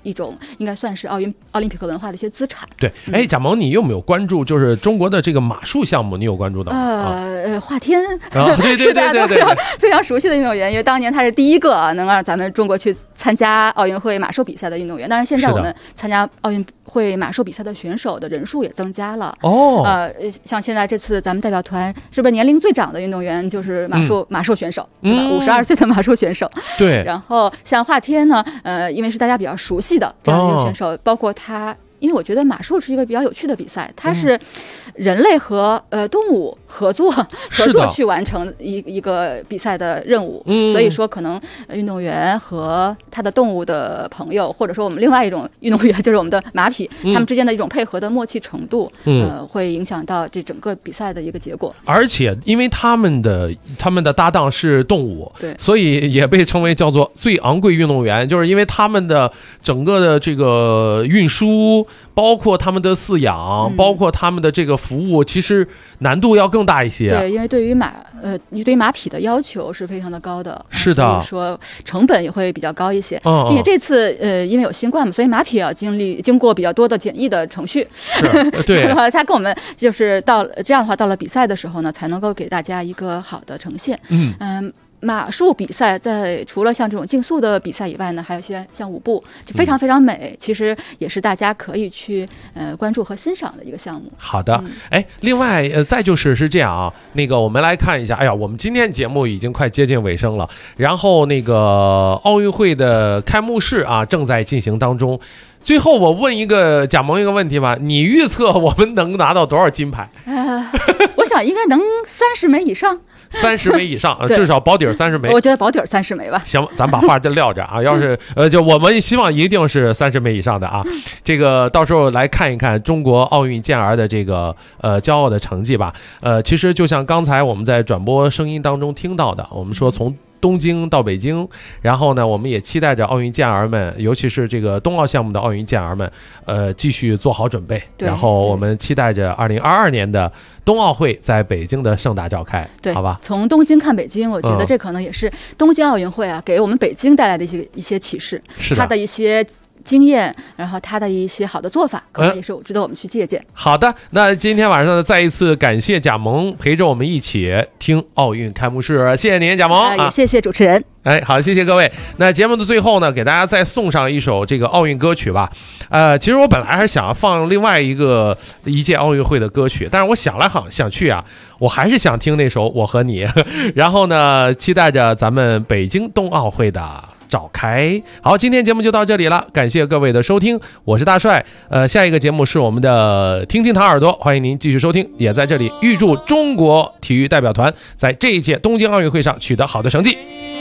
一种应该算是奥林匹克文化的一些资产。 对，哎，贾萌，你有没有关注就是中国的这个马术项目？你有关注到吗？ 华天， 对是大家都非常熟悉的运动员，因为当年他是第一个能让咱们中国去参加奥运会马术比赛的运动员。当然，现在我们参加奥运会马术比赛的选手的人数也增加了。像现在这次咱们代表团是不是年龄最长的运动员就是马术选手，对吧？52岁的马术选手。 对。 然后像华天呢，因为是大家比较熟悉的这样一个选手，包括他。因为我觉得马术是一个比较有趣的比赛，它是人类和动物合作去完成一个比赛的任务，所以说可能运动员和他的动物的朋友，或者说我们另外一种运动员就是我们的马匹，他们之间的一种配合的默契程度，会影响到这整个比赛的一个结果。 而且因为他们的搭档是动物， 对， 所以也被称为叫做最昂贵运动员，就是因为他们的整个的这个运输。包括他们的饲养，包括他们的这个服务，其实难度要更大一些。 对，因为对于马匹的要求是非常的高的， 是的， 所以说成本也会比较高一些。并且这次因为有新冠嘛，所以马匹也要经过比较多的检疫的程序。 对， 这样的话，他跟我们就是到了比赛的时候呢，才能够给大家一个好的呈现。马术比赛除了像这种竞速的比赛以外呢，还有一些像舞步，非常非常美，其实也是大家可以去关注和欣赏的一个项目。 好的，另外再就是这样啊，那个我们来看一下，哎呀，我们今天节目已经快接近尾声了，然后那个奥运会的开幕式啊正在进行当中。最后我问贾萌一个问题吧，你预测我们能拿到多少金牌？ 我想应该能30枚以上。 30枚以上，至少保底30枚。 我觉得保底30枚吧。 行，咱把话就撂着啊。要是就我们希望一定是30枚以上的啊。这个到时候来看一看中国奥运健儿的这个骄傲的成绩吧。其实就像刚才我们在转播声音当中听到的，我们说从东京到北京，然后呢，我们也期待着奥运健儿们，尤其是这个冬奥项目的奥运健儿们，继续做好准备。然后我们期待着2022年的冬奥会在北京的盛大召开， 对， 好吧？ 从东京看北京，我觉得这可能也是东京奥运会啊，给我们北京带来的一些启示，它的一些经验，然后他的一些好的做法，可能也是值得我们去借鉴。 好的，那今天晚上呢，再一次感谢贾萌陪着我们一起听奥运开幕式，谢谢您，贾萌也谢谢主持人。 好，谢谢各位。那节目的最后呢，给大家再送上一首这个奥运歌曲吧。其实我本来还是想要放另外一届奥运会的歌曲，但是我想来想去啊，我还是想听那首《我和你》。然后呢，期待着咱们北京冬奥会的召开。好，今天节目就到这里了，感谢各位的收听，我是大帅。下一个节目是我们的听听糖耳朵，欢迎您继续收听。也在这里预祝中国体育代表团在这一届东京奥运会上取得好的成绩。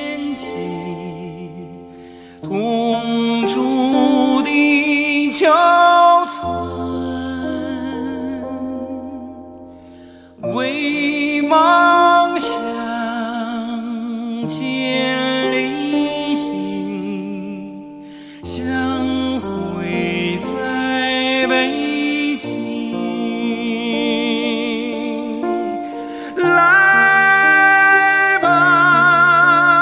同住的桥村，为梦想千里行，相会在北京。来吧，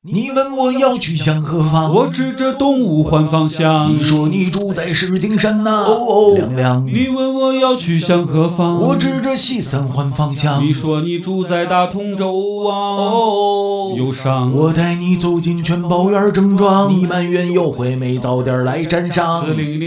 你问我要去向何方， 我指着东吴换方向。 你说你住在石景山呐，亮亮。 你问我要去向何方， 我指着西三环方向。 你说你住在大同州啊，忧伤。 我带你走进全宝园正庄，你埋怨优惠没早点来沾上。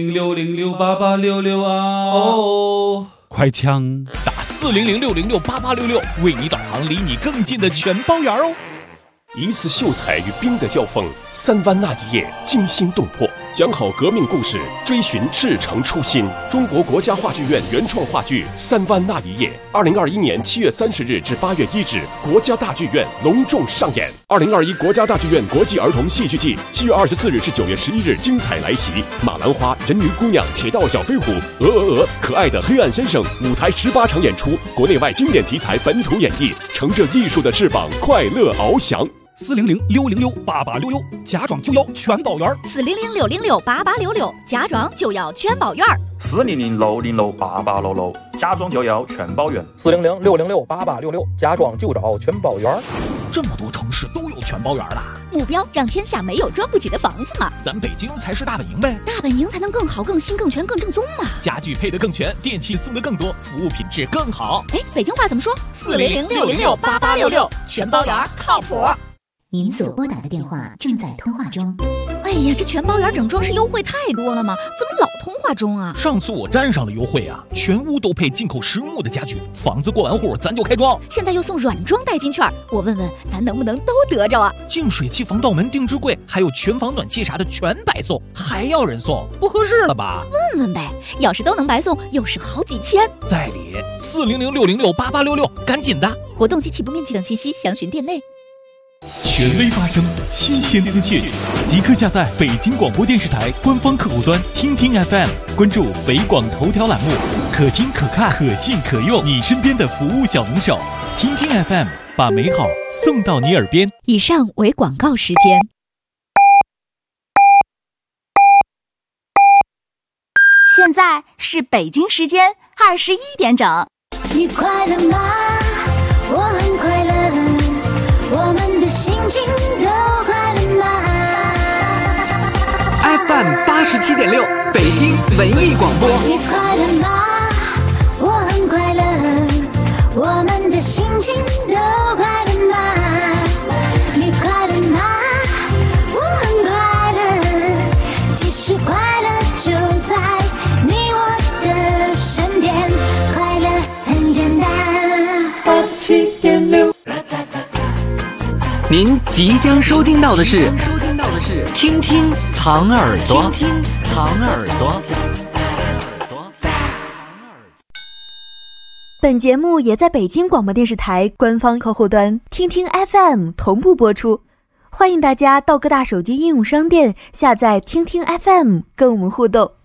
40060688866啊，快枪打40060688866，为你导航离你更近的全宝园哦。 一次秀才与兵的交锋，3湾那一夜惊心动魄，讲好革命故事，追寻至诚初心。中国国家话剧院原创话剧《3湾那一夜》，2021年7月30日至8月1日，国家大剧院隆重上演。2021国家大剧院国际儿童戏剧季7月24日至9月11日精彩来袭，马兰花、人鱼姑娘、铁道小飞虎、可爱的黑暗先生，舞台18场演出，国内外经典题材本土演绎，乘着艺术的翅膀，快乐翱翔。 40060668866，家装就要全宝园。 40060688866，家装就要全宝园。 40060688866，家装就要全宝园。 40060668866，家装就找全宝园。 这么多城市都有全宝园了， 目标让天下没有装不起的房子嘛。 咱北京才是大本营呗， 大本营才能更好、更新、更全、更正宗嘛。 家具配得更全，电器送得更多，服务品质更好。 哎，北京话怎么说？40060668866，全宝园靠谱。 您所拨打的电话正在通话中。 哎呀，这全宝园整装饰优惠太多了吗？怎么老通话中啊？ 上次我沾上了优惠啊，全屋都配进口实木的家具，房子过完户咱就开装。 现在又送软装代金券，我问问咱能不能都得着啊？ 净水器、防盗门、定制柜，还有全房暖气啥的全白送，还要人送，不合适了吧？ 问问呗，要是都能白送，又是好几千。 在理，40060668866，赶紧的！ 活动及起步面积等信息详询店内。 权威发声，新鲜资讯，即刻下载北京广播电视台官方客户端听听 FM， 关注北广头条栏目，可听可看可信可用，你身边的服务小能手。听听 FM， 把美好送到你耳边。 以上为广告时间。 现在是北京时间21点整。 你快乐吗？我很快乐。我们的心情都快乐吗 ？FM 87.6，北京文艺广播。 你快乐吗？我很快乐。我们的心情都快乐吗？你快乐吗？我很快乐。其实快乐就在你我的身边，快乐很简单。87.6。 您即将收听到的是听听糖耳朵，听听糖耳朵。 本节目也在北京广播电视台官方客户端听听 FM 同步播出，欢迎大家到各大手机应用商店下载听听 FM 跟我们互动。